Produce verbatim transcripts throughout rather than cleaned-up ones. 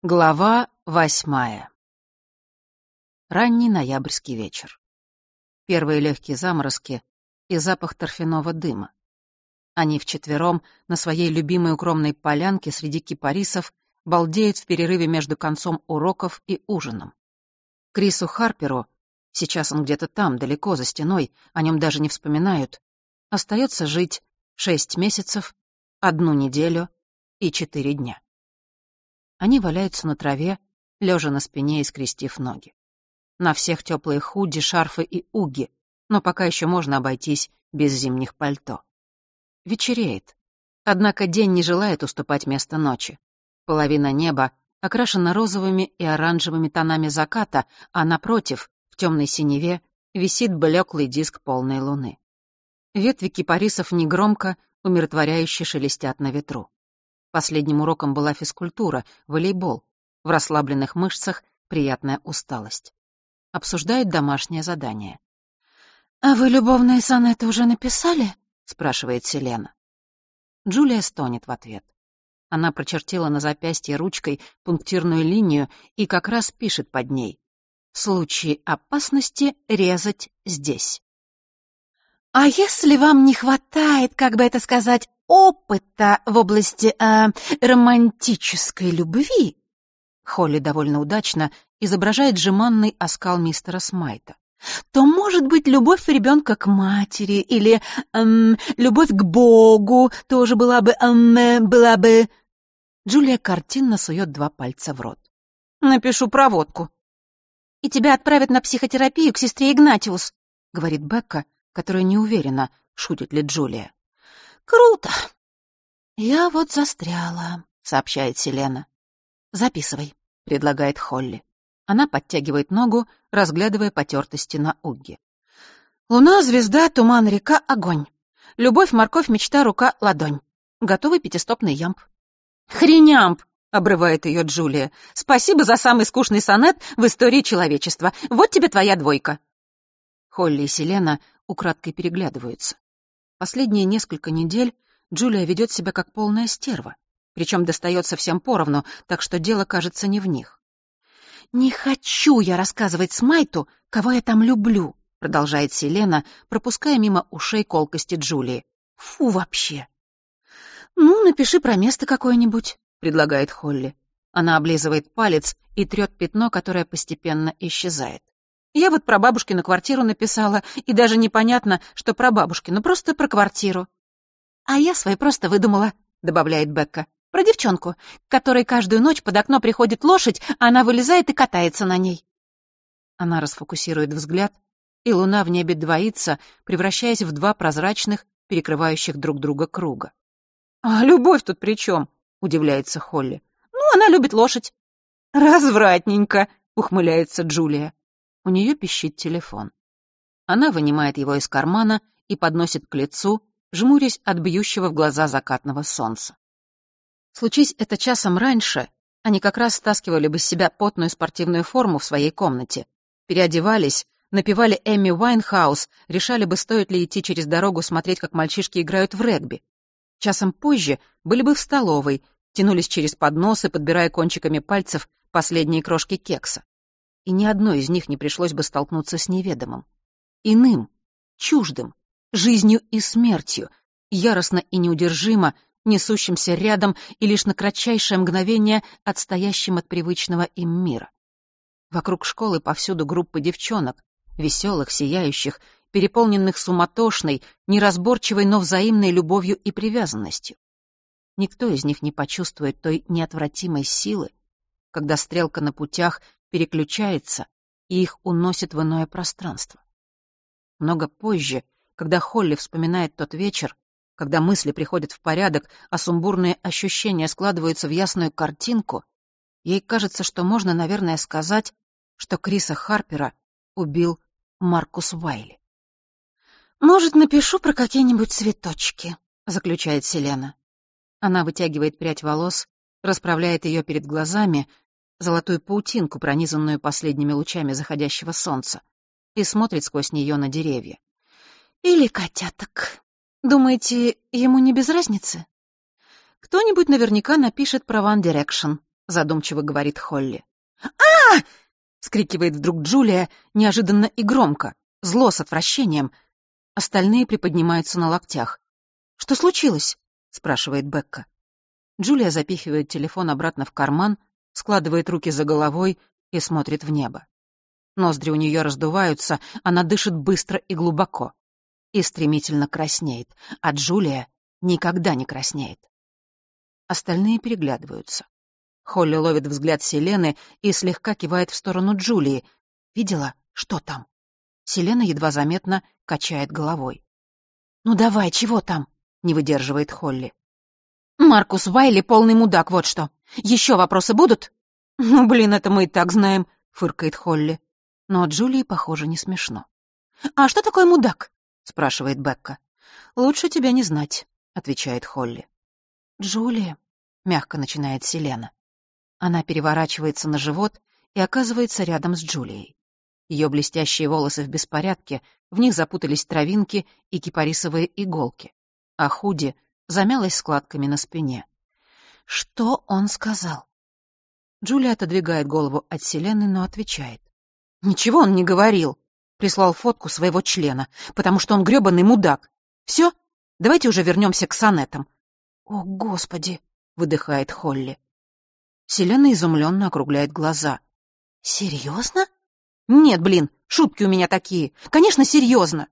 Глава восьмая. Ранний ноябрьский вечер. Первые легкие заморозки и запах торфяного дыма. Они вчетвером на своей любимой укромной полянке среди кипарисов балдеют в перерыве между концом уроков и ужином. Крису Харперу, сейчас он где-то там, далеко за стеной, о нем даже не вспоминают, остается жить шесть месяцев, одну неделю и четыре дня. Они валяются на траве, лежа на спине и скрестив ноги. На всех теплые худи, шарфы и уги, но пока еще можно обойтись без зимних пальто. Вечереет. Однако день не желает уступать место ночи. Половина неба окрашена розовыми и оранжевыми тонами заката, а напротив, в темной синеве, висит блеклый диск полной луны. Ветви кипарисов негромко, умиротворяюще шелестят на ветру. Последним уроком была физкультура, волейбол. В расслабленных мышцах приятная усталость. Обсуждают домашнее задание. «А вы любовные сонеты уже написали?» — спрашивает Селена. Джулия стонет в ответ. Она прочертила на запястье ручкой пунктирную линию и как раз пишет под ней: «В случае опасности резать здесь». «А если вам не хватает, как бы это сказать, опыта в области э, романтической любви?» Холли довольно удачно изображает жеманный оскал мистера Смайта. «То, может быть, любовь ребенка к матери или эм, любовь к Богу тоже была бы... Эм, была бы...» Джулия картинно сует два пальца в рот. «Напишу проводку». «И тебя отправят на психотерапию к сестре Игнатиус», — говорит Бекка, которая не уверена, шутит ли Джулия. «Круто!» «Я вот застряла», — сообщает Селена. «Записывай», — предлагает Холли. Она подтягивает ногу, разглядывая потертости на угге. «Луна, звезда, туман, река, огонь. Любовь, морковь, мечта, рука, ладонь. Готовый пятистопный ямб». «Хренямб!» — обрывает ее Джулия. «Спасибо за самый скучный сонет в истории человечества. Вот тебе твоя двойка». Холли и Селена украдкой переглядываются. Последние несколько недель Джулия ведет себя как полная стерва, причем достается всем поровну, так что дело, кажется, не в них. «Не хочу я рассказывать Смайту, кого я там люблю», — продолжает Селена, пропуская мимо ушей колкости Джулии. «Фу вообще». «Ну, напиши про место какое-нибудь», — предлагает Холли. Она облизывает палец и трет пятно, которое постепенно исчезает. «Я вот про бабушкину квартиру написала, и даже непонятно, что про бабушкину, просто про квартиру». «А я свой просто выдумала», — добавляет Бекка. «Про девчонку, к которой каждую ночь под окно приходит лошадь, а она вылезает и катается на ней». Она расфокусирует взгляд, и луна в небе двоится, превращаясь в два прозрачных, перекрывающих друг друга круга. «А любовь тут при чем?» — удивляется Холли. «Ну, она любит лошадь». «Развратненько», — ухмыляется Джулия. У нее пищит телефон. Она вынимает его из кармана и подносит к лицу, жмурясь от бьющего в глаза закатного солнца. Случись это часом раньше, они как раз стаскивали бы с себя потную спортивную форму в своей комнате, переодевались, напевали Эми Уайнхаус, решали бы, стоит ли идти через дорогу смотреть, как мальчишки играют в регби. Часом позже были бы в столовой, тянулись через подносы, подбирая кончиками пальцев последние крошки кекса. И ни одной из них не пришлось бы столкнуться с неведомым. Иным, чуждым, жизнью и смертью, яростно и неудержимо, несущимся рядом и лишь на кратчайшее мгновение отстоящим от привычного им мира. Вокруг школы повсюду группы девчонок, веселых, сияющих, переполненных суматошной, неразборчивой, но взаимной любовью и привязанностью. Никто из них не почувствует той неотвратимой силы, когда стрелка на путях переключается и их уносит в иное пространство. Много позже, когда Холли вспоминает тот вечер, когда мысли приходят в порядок, а сумбурные ощущения складываются в ясную картинку, ей кажется, что можно, наверное, сказать, что Криса Харпера убил Маркус Уайли. «Может, напишу про какие-нибудь цветочки», — заключает Селена. Она вытягивает прядь волос, расправляет ее перед глазами, золотую паутинку, пронизанную последними лучами заходящего солнца, и смотрит сквозь нее на деревья. «Или котяток. Думаете, ему не без разницы?» «Кто-нибудь наверняка напишет про One Direction», — задумчиво говорит Холли. «А!» — вскрикивает вдруг Джулия неожиданно и громко, зло с отвращением. Остальные приподнимаются на локтях. «Что случилось?» — спрашивает Бекка. Джулия запихивает телефон обратно в карман, складывает руки за головой и смотрит в небо. Ноздри у нее раздуваются, она дышит быстро и глубоко. И стремительно краснеет, а Джулия никогда не краснеет. Остальные переглядываются. Холли ловит взгляд Селены и слегка кивает в сторону Джулии. «Видела, что там?» Селена едва заметно качает головой. «Ну давай, чего там?» — не выдерживает Холли. «Маркус Вайли полный мудак, вот что. Еще вопросы будут?» «Ну, блин, это мы и так знаем», — фыркает Холли. Но Джулии, похоже, не смешно. «А что такое мудак?» — спрашивает Бекка. «Лучше тебя не знать», — отвечает Холли. «Джулия», — мягко начинает Селена. Она переворачивается на живот и оказывается рядом с Джулией. Ее блестящие волосы в беспорядке, в них запутались травинки и кипарисовые иголки, а худи замялась складками на спине. «Что он сказал?» Джулия отодвигает голову от Селены, но отвечает. «Ничего он не говорил. Прислал фотку своего члена, потому что он грёбаный мудак. Все, давайте уже вернемся к сонетам». «О, Господи!» — выдыхает Холли. Селена изумленно округляет глаза. «Серьезно?» «Нет, блин, шутки у меня такие. Конечно, серьезно!»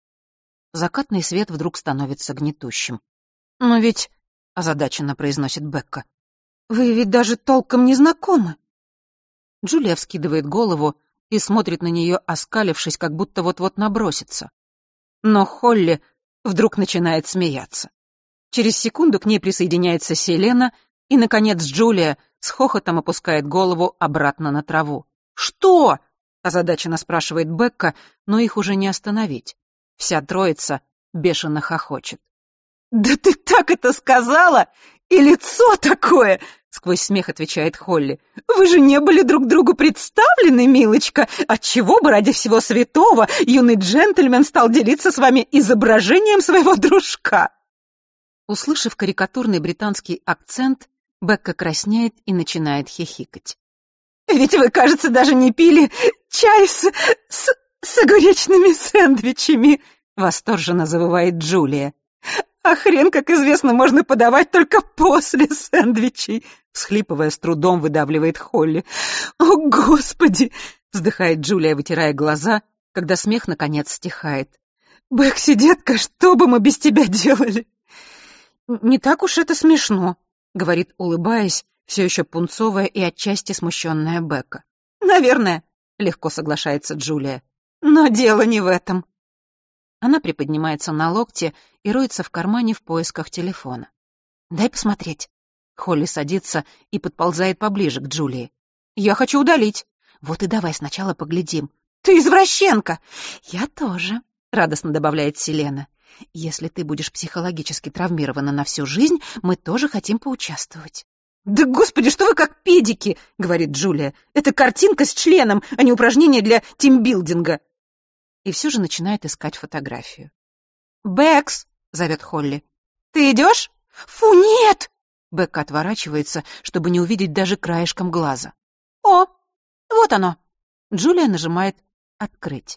Закатный свет вдруг становится гнетущим. «Но ведь...» — озадаченно произносит Бекка. «Вы ведь даже толком не знакомы». Джулия вскидывает голову и смотрит на нее, оскалившись, как будто вот-вот набросится. Но Холли вдруг начинает смеяться. Через секунду к ней присоединяется Селена, и, наконец, Джулия с хохотом опускает голову обратно на траву. «Что?» — озадаченно спрашивает Бекка, но их уже не остановить. Вся троица бешено хохочет. «Да ты так это сказала! И лицо такое!» — сквозь смех отвечает Холли. «Вы же не были друг другу представлены, милочка! Отчего бы ради всего святого юный джентльмен стал делиться с вами изображением своего дружка?» Услышав карикатурный британский акцент, Бекка краснеет и начинает хихикать. «Ведь вы, кажется, даже не пили чай с, с, с огуречными сэндвичами!» — восторженно завывает Джулия. «А хрен, как известно, можно подавать только после сэндвичей!» — всхлипывая, с трудом выдавливает Холли. «О, Господи!» — вздыхает Джулия, вытирая глаза, когда смех наконец стихает. «Бэкси, детка, что бы мы без тебя делали?» «Не так уж это смешно», — говорит, улыбаясь, все еще пунцовая и отчасти смущенная Бекка. «Наверное», — легко соглашается Джулия. «Но дело не в этом». Она приподнимается на локте и роется в кармане в поисках телефона. «Дай посмотреть». Холли садится и подползает поближе к Джулии. «Я хочу удалить». «Вот и давай сначала поглядим». «Ты извращенка!» «Я тоже», — радостно добавляет Селена. «Если ты будешь психологически травмирована на всю жизнь, мы тоже хотим поучаствовать». «Да, господи, что вы как педики!» — говорит Джулия. «Это картинка с членом, а не упражнение для тимбилдинга». И все же начинает искать фотографию. «Бэкс!» — зовет Холли. «Ты идешь?» «Фу, нет!» Бекка отворачивается, чтобы не увидеть даже краешком глаза. «О, вот оно!» Джулия нажимает «Открыть».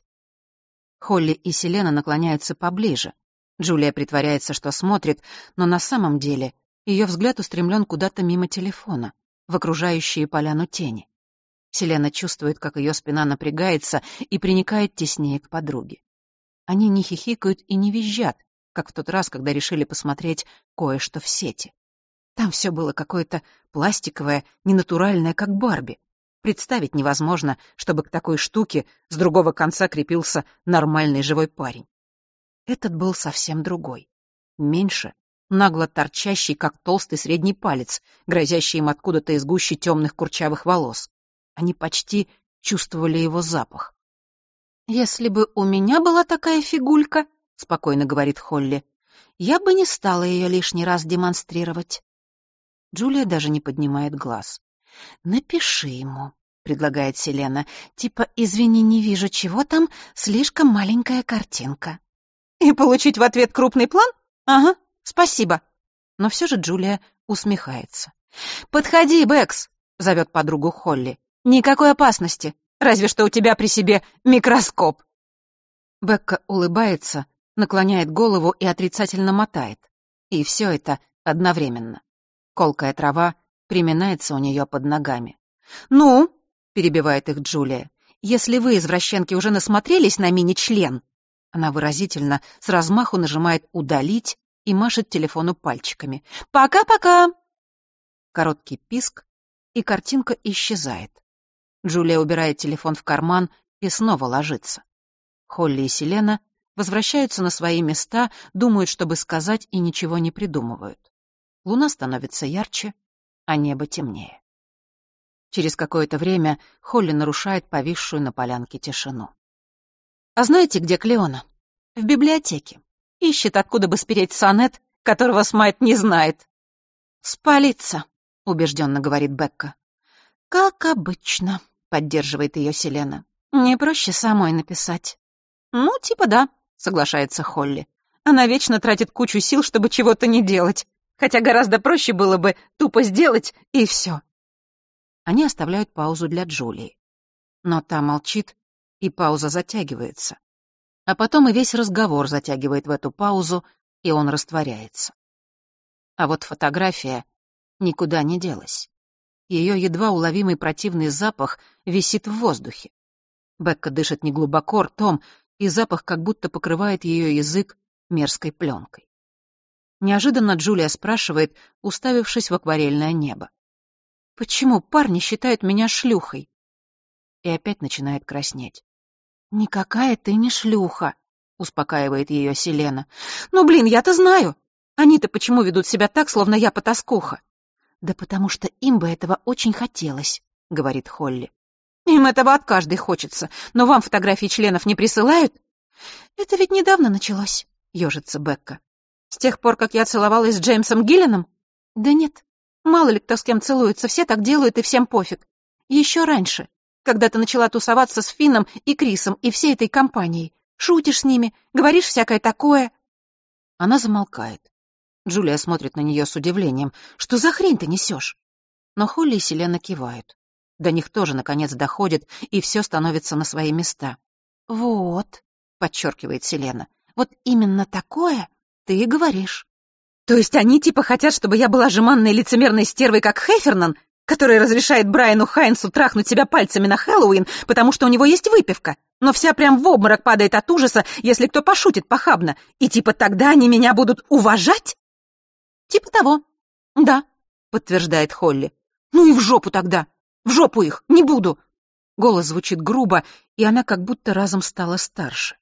Холли и Селена наклоняются поближе. Джулия притворяется, что смотрит, но на самом деле ее взгляд устремлен куда-то мимо телефона, в окружающие поляну тени. Селена чувствует, как ее спина напрягается и приникает теснее к подруге. Они не хихикают и не визжат, как в тот раз, когда решили посмотреть кое-что в сети. Там все было какое-то пластиковое, ненатуральное, как Барби. Представить невозможно, чтобы к такой штуке с другого конца крепился нормальный живой парень. Этот был совсем другой. Меньше, нагло торчащий, как толстый средний палец, грозящий им откуда-то из гущи темных курчавых волос. Они почти чувствовали его запах. «Если бы у меня была такая фигулька, — спокойно говорит Холли, — я бы не стала ее лишний раз демонстрировать». Джулия даже не поднимает глаз. «Напиши ему», — предлагает Селена, — «типа, извини, не вижу, чего там, слишком маленькая картинка». «И получить в ответ крупный план? Ага, спасибо». Но все же Джулия усмехается. «Подходи, Бэкс!» — зовет подругу Холли. «Никакой опасности, разве что у тебя при себе микроскоп». Бекка улыбается, наклоняет голову и отрицательно мотает. И все это одновременно. Колкая трава приминается у нее под ногами. «Ну?» — перебивает их Джулия. «Если вы, извращенки, уже насмотрелись на мини-член...» Она выразительно с размаху нажимает «удалить» и машет телефону пальчиками. «Пока-пока!» Короткий писк, и картинка исчезает. Джулия убирает телефон в карман и снова ложится. Холли и Селена возвращаются на свои места, думают, чтобы сказать, и ничего не придумывают. Луна становится ярче, а небо темнее. Через какое-то время Холли нарушает повисшую на полянке тишину. «А знаете, где Клеона?» «В библиотеке. Ищет, откуда бы спереть сонет, которого Смайт не знает». «Спалиться», — убежденно говорит Бекка. «Как обычно», — поддерживает ее Селена. «Не проще самой написать». «Ну, типа да», — соглашается Холли. «Она вечно тратит кучу сил, чтобы чего-то не делать, хотя гораздо проще было бы тупо сделать, и все». Они оставляют паузу для Джулии. Но та молчит, и пауза затягивается. А потом и весь разговор затягивает в эту паузу, и он растворяется. А вот фотография никуда не делась. Ее едва уловимый противный запах висит в воздухе. Бекка дышит неглубоко ртом, и запах как будто покрывает ее язык мерзкой пленкой. Неожиданно Джулия спрашивает, уставившись в акварельное небо. «Почему парни считают меня шлюхой?» И опять начинает краснеть. «Никакая ты не шлюха», — успокаивает ее Селена. «Ну, блин, я-то знаю. Они-то почему ведут себя так, словно я потаскуха?» «Да потому что им бы этого очень хотелось», — говорит Холли. «Им этого от каждой хочется, но вам фотографии членов не присылают?» «Это ведь недавно началось», — ёжится Бекка. «С тех пор, как я целовалась с Джеймсом Гиллином?» «Да нет. Мало ли кто с кем целуется, все так делают, и всем пофиг. Еще раньше, когда ты начала тусоваться с Финном и Крисом и всей этой компанией. Шутишь с ними, говоришь всякое такое». Она замолкает. Джулия смотрит на нее с удивлением. «Что за хрень ты несешь?» Но Холли и Селена кивают. До них тоже, наконец, доходит, и все становится на свои места. «Вот», — подчеркивает Селена, — «вот именно такое ты и говоришь». «То есть они типа хотят, чтобы я была жеманной лицемерной стервой, как Хефернан, которая разрешает Брайану Хайнсу трахнуть себя пальцами на Хэллоуин, потому что у него есть выпивка, но вся прям в обморок падает от ужаса, если кто пошутит похабно, и типа тогда они меня будут уважать?» «Типа того. Да», — подтверждает Холли. «Ну и в жопу тогда. В жопу их. Не буду». Голос звучит грубо, и она как будто разом стала старше.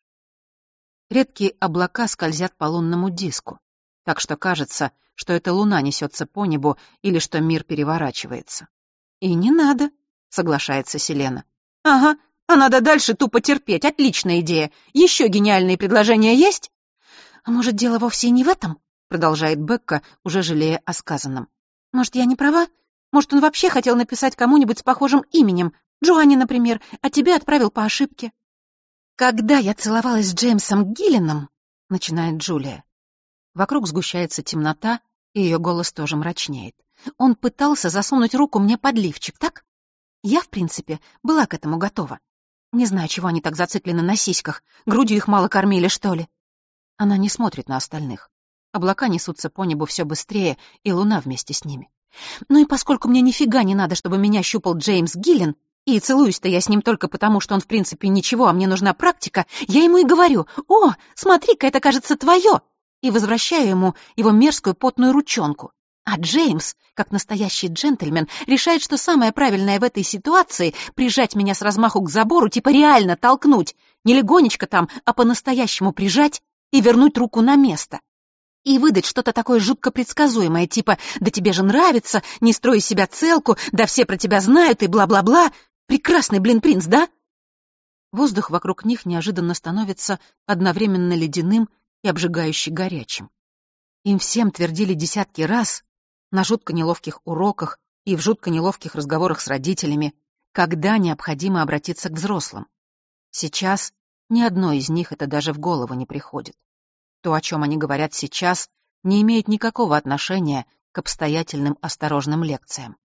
Редкие облака скользят по лунному диску, так что кажется, что это луна несется по небу или что мир переворачивается. «И не надо», — соглашается Селена. «Ага, а надо дальше тупо терпеть. Отличная идея. Еще гениальные предложения есть?» «А может, дело вовсе и не в этом?» — продолжает Бекка, уже жалея о сказанном. «Может, я не права? Может, он вообще хотел написать кому-нибудь с похожим именем, Джоанне, например, а тебе отправил по ошибке?» «Когда я целовалась с Джеймсом Гиллином», — начинает Джулия. Вокруг сгущается темнота, и ее голос тоже мрачнеет. «Он пытался засунуть руку мне под лифчик, так? Я, в принципе, была к этому готова. Не знаю, чего они так зациклены на сиськах, грудью их мало кормили, что ли?» Она не смотрит на остальных. Облака несутся по небу все быстрее, и луна вместе с ними. «Ну и поскольку мне нифига не надо, чтобы меня щупал Джеймс Гиллин, и целуюсь-то я с ним только потому, что он в принципе ничего, а мне нужна практика, я ему и говорю: «О, смотри-ка, это, кажется, твое!» и возвращаю ему его мерзкую потную ручонку. А Джеймс, как настоящий джентльмен, решает, что самое правильное в этой ситуации — прижать меня с размаху к забору, типа реально толкнуть, не легонечко там, а по-настоящему прижать и вернуть руку на место. И выдать что-то такое жутко предсказуемое, типа «да тебе же нравится, не строй из себя целку, да все про тебя знают» и бла-бла-бла. Прекрасный, блин, принц, да? Воздух вокруг них неожиданно становится одновременно ледяным и обжигающе горячим. Им всем твердили десятки раз на жутко неловких уроках и в жутко неловких разговорах с родителями, когда необходимо обратиться к взрослым. Сейчас ни одной из них это даже в голову не приходит. То, о чем они говорят сейчас, не имеет никакого отношения к обстоятельным осторожным лекциям.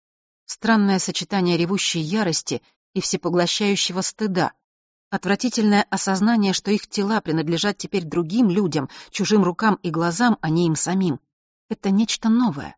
Странное сочетание ревущей ярости и всепоглощающего стыда. Отвратительное осознание, что их тела принадлежат теперь другим людям, чужим рукам и глазам, а не им самим. Это нечто новое.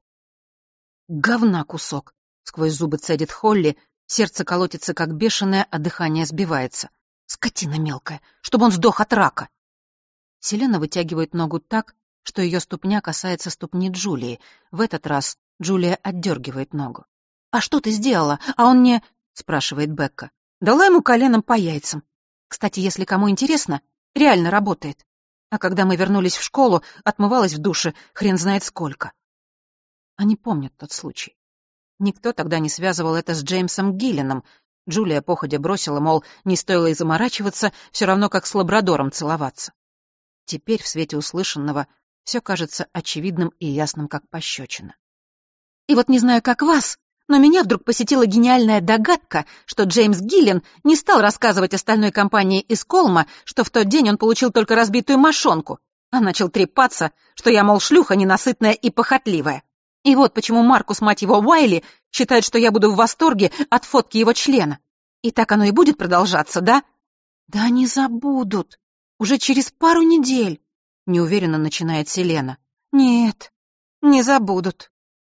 «Говна кусок!» — сквозь зубы цедит Холли, сердце колотится как бешеное, а дыхание сбивается. «Скотина мелкая! Чтобы он сдох от рака!» Селена вытягивает ногу так, что ее ступня касается ступни Джулии. В этот раз Джулия отдергивает ногу. «А что ты сделала? А он не...» — спрашивает Бекка. «Дала ему коленом по яйцам. Кстати, если кому интересно, реально работает. А когда мы вернулись в школу, отмывалась в душе хрен знает сколько». Они помнят тот случай. Никто тогда не связывал это с Джеймсом Гиллином. Джулия походя бросила, мол, не стоило и заморачиваться, все равно как с лабрадором целоваться. Теперь в свете услышанного все кажется очевидным и ясным, как пощечина. И вот не знаю, как вас, но меня вдруг посетила гениальная догадка, что Джеймс Гиллин не стал рассказывать остальной компании из Колма, что в тот день он получил только разбитую мошонку, а начал трепаться, что я, мол, шлюха ненасытная и похотливая. И вот почему Маркус, мать его, Уайли, считает, что я буду в восторге от фотки его члена. И так оно и будет продолжаться, да? Да они забудут. Уже через пару недель, неуверенно начинает Селена. Нет, не забудут.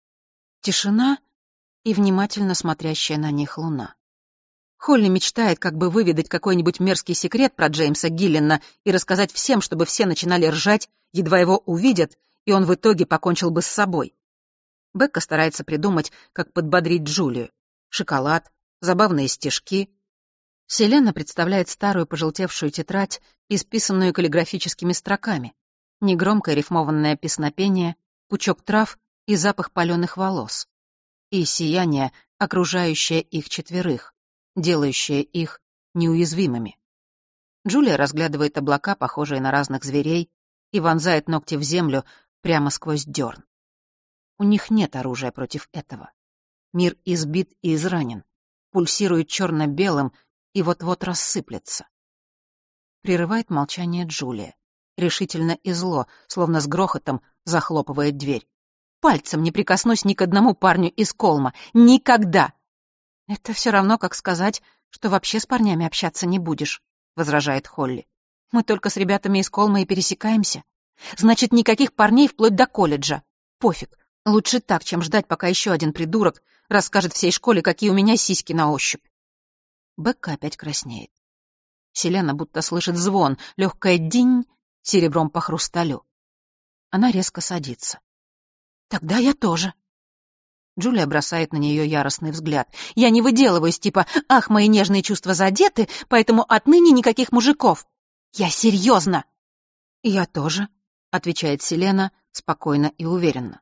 Тишина и внимательно смотрящая на них луна. Холли мечтает как бы выведать какой-нибудь мерзкий секрет про Джеймса Гиллина и рассказать всем, чтобы все начинали ржать, едва его увидят, и он в итоге покончил бы с собой. Бекка старается придумать, как подбодрить Джулию. Шоколад, забавные стишки. Селена представляет старую пожелтевшую тетрадь, исписанную каллиграфическими строками. Негромкое рифмованное песнопение, пучок трав и запах паленых волос. И сияние, окружающее их четверых, делающее их неуязвимыми. Джулия разглядывает облака, похожие на разных зверей, и вонзает ногти в землю прямо сквозь дерн. У них нет оружия против этого. Мир избит и изранен, пульсирует черно-белым и вот-вот рассыплется. Прерывает молчание Джулия, решительно и зло, словно с грохотом захлопывает дверь. Пальцем не прикоснусь ни к одному парню из Колма. Никогда! Это все равно, как сказать, что вообще с парнями общаться не будешь, возражает Холли. Мы только с ребятами из Колма и пересекаемся. Значит, никаких парней вплоть до колледжа. Пофиг. Лучше так, чем ждать, пока еще один придурок расскажет всей школе, какие у меня сиськи на ощупь. Бекка опять краснеет. Селена будто слышит звон, легкое динь серебром по хрусталю. Она резко садится. «Тогда я тоже». Джулия бросает на нее яростный взгляд. «Я не выделываюсь, типа, ах, мои нежные чувства задеты, поэтому отныне никаких мужиков. Я серьезно». «Я тоже», — отвечает Селена спокойно и уверенно.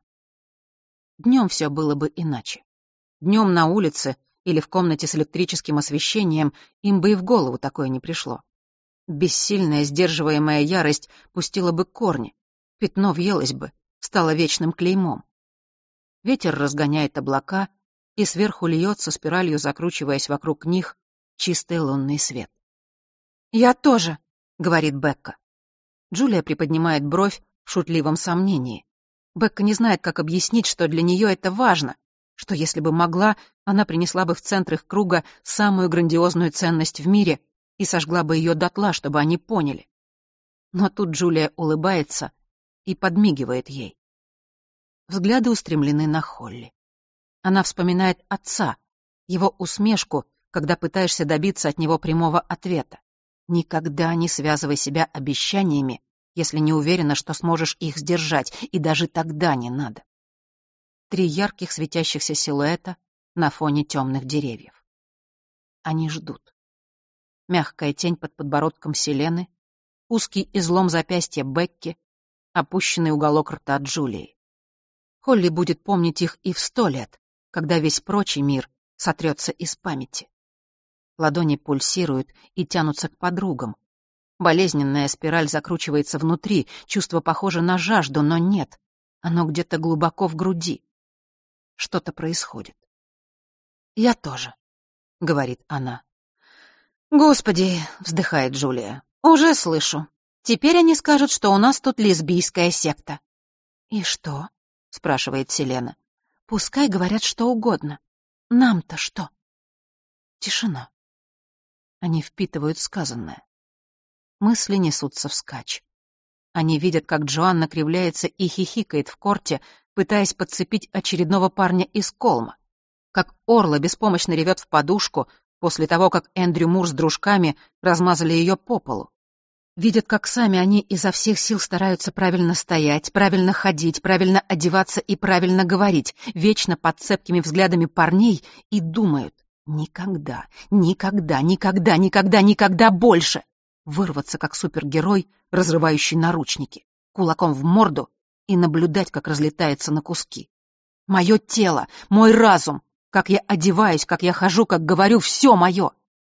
Днем все было бы иначе. Днем на улице или в комнате с электрическим освещением им бы и в голову такое не пришло. Бессильная, сдерживаемая ярость пустила бы корни, пятно въелось бы, стало вечным клеймом. Ветер разгоняет облака, и сверху льется, спиралью закручиваясь вокруг них, чистый лунный свет. «Я тоже», — говорит Бекка. Джулия приподнимает бровь в шутливом сомнении. Бекка не знает, как объяснить, что для нее это важно, что, если бы могла, она принесла бы в центр их круга самую грандиозную ценность в мире и сожгла бы ее дотла, чтобы они поняли. Но тут Джулия улыбается и подмигивает ей. Взгляды устремлены на Холли. Она вспоминает отца, его усмешку, когда пытаешься добиться от него прямого ответа. Никогда не связывай себя обещаниями, если не уверена, что сможешь их сдержать, и даже тогда не надо. Три ярких светящихся силуэта на фоне темных деревьев. Они ждут. Мягкая тень под подбородком Селены, узкий излом запястья Бекки, опущенный уголок рта Джулии. Холли будет помнить их и в сто лет, когда весь прочий мир сотрется из памяти. Ладони пульсируют и тянутся к подругам. Болезненная спираль закручивается внутри, чувство похоже на жажду, но нет. Оно где-то глубоко в груди. Что-то происходит. «Я тоже», — говорит она. «Господи», — вздыхает Джулия, — «уже слышу. Теперь они скажут, что у нас тут лесбийская секта». «И что?» — спрашивает Селена. «Пускай говорят что угодно. нам-то что? Тишина. Они впитывают сказанное. Мысли несутся вскачь. Они видят, как Джоанна кривляется и хихикает в корте, пытаясь подцепить очередного парня из Колма. Как Орла беспомощно ревет в подушку после того, как Эндрю Мур с дружками размазали ее по полу. Видят, как сами они изо всех сил стараются правильно стоять, правильно ходить, правильно одеваться и правильно говорить, вечно под цепкими взглядами парней, и думают: никогда, никогда, никогда, никогда, никогда больше вырваться как супергерой, разрывающий наручники, кулаком в морду и наблюдать, как разлетается на куски. Мое тело, мой разум, как я одеваюсь, как я хожу, как говорю, все мое.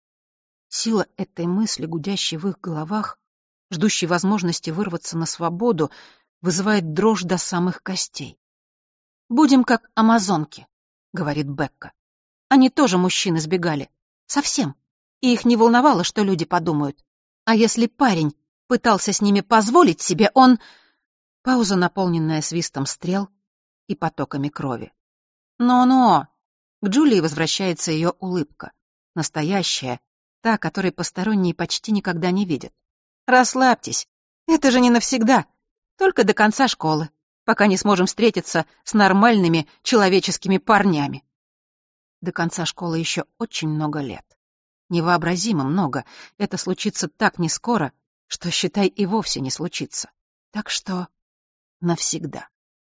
Сила этой мысли, гудящей в их головах, ждущей возможности вырваться на свободу, вызывает дрожь до самых костей. «Будем как амазонки», — говорит Бекка. «Они тоже мужчин избегали. Совсем. И их не волновало, что люди подумают. А если парень пытался с ними позволить себе, он...» Пауза, наполненная свистом стрел и потоками крови. «Но-но!» К Джулии возвращается ее улыбка. Настоящая, та, которой посторонние почти никогда не видят. «Расслабьтесь. Это же не навсегда. Только до конца школы, пока не сможем встретиться с нормальными человеческими парнями». До конца школы еще очень много лет. Невообразимо много. Это случится так не скоро, что, считай, и вовсе не случится. Так что навсегда.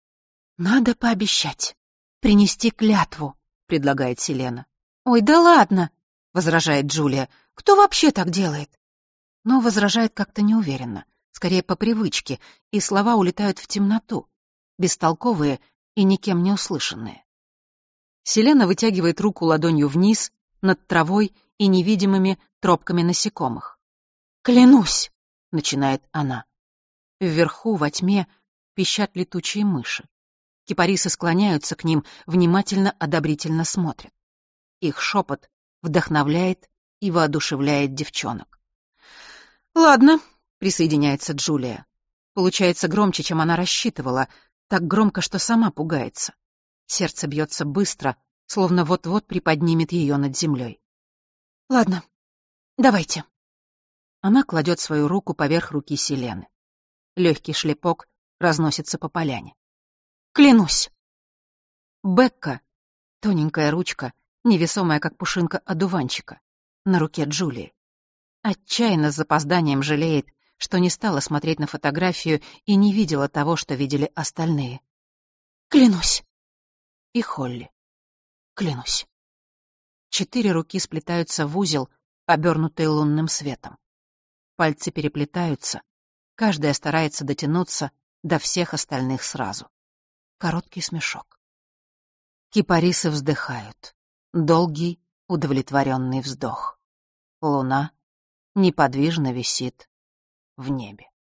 «Надо пообещать. Принести клятву», — предлагает Селена. «Ой, да ладно», — возражает Джулия. «Кто вообще так делает?» Но возражает как-то неуверенно, скорее по привычке, и слова улетают в темноту, бестолковые и никем не услышанные. Селена вытягивает руку ладонью вниз, над травой и невидимыми тропками насекомых. «Клянусь!» — начинает она. Вверху, во тьме, пищат летучие мыши. Кипарисы склоняются к ним, внимательно, одобрительно смотрят. Их шепот вдохновляет и воодушевляет девчонок. «Ладно», — присоединяется Джулия. Получается громче, чем она рассчитывала, так громко, что сама пугается. Сердце бьется быстро, словно вот-вот приподнимет ее над землей. «Ладно, давайте». Она кладет свою руку поверх руки Селены. Легкий шлепок разносится по поляне. «Клянусь». Бекка, тоненькая ручка, невесомая, как пушинка одуванчика, на руке Джулии. Отчаянно с запозданием жалеет, что не стала смотреть на фотографию и не видела того, что видели остальные. «Клянусь». И Холли. Клянусь. Четыре руки сплетаются в узел, обернутый лунным светом. Пальцы переплетаются, каждая старается дотянуться до всех остальных сразу. Короткий смешок. Кипарисы вздыхают. Долгий, удовлетворенный вздох. Луна неподвижно висит в небе.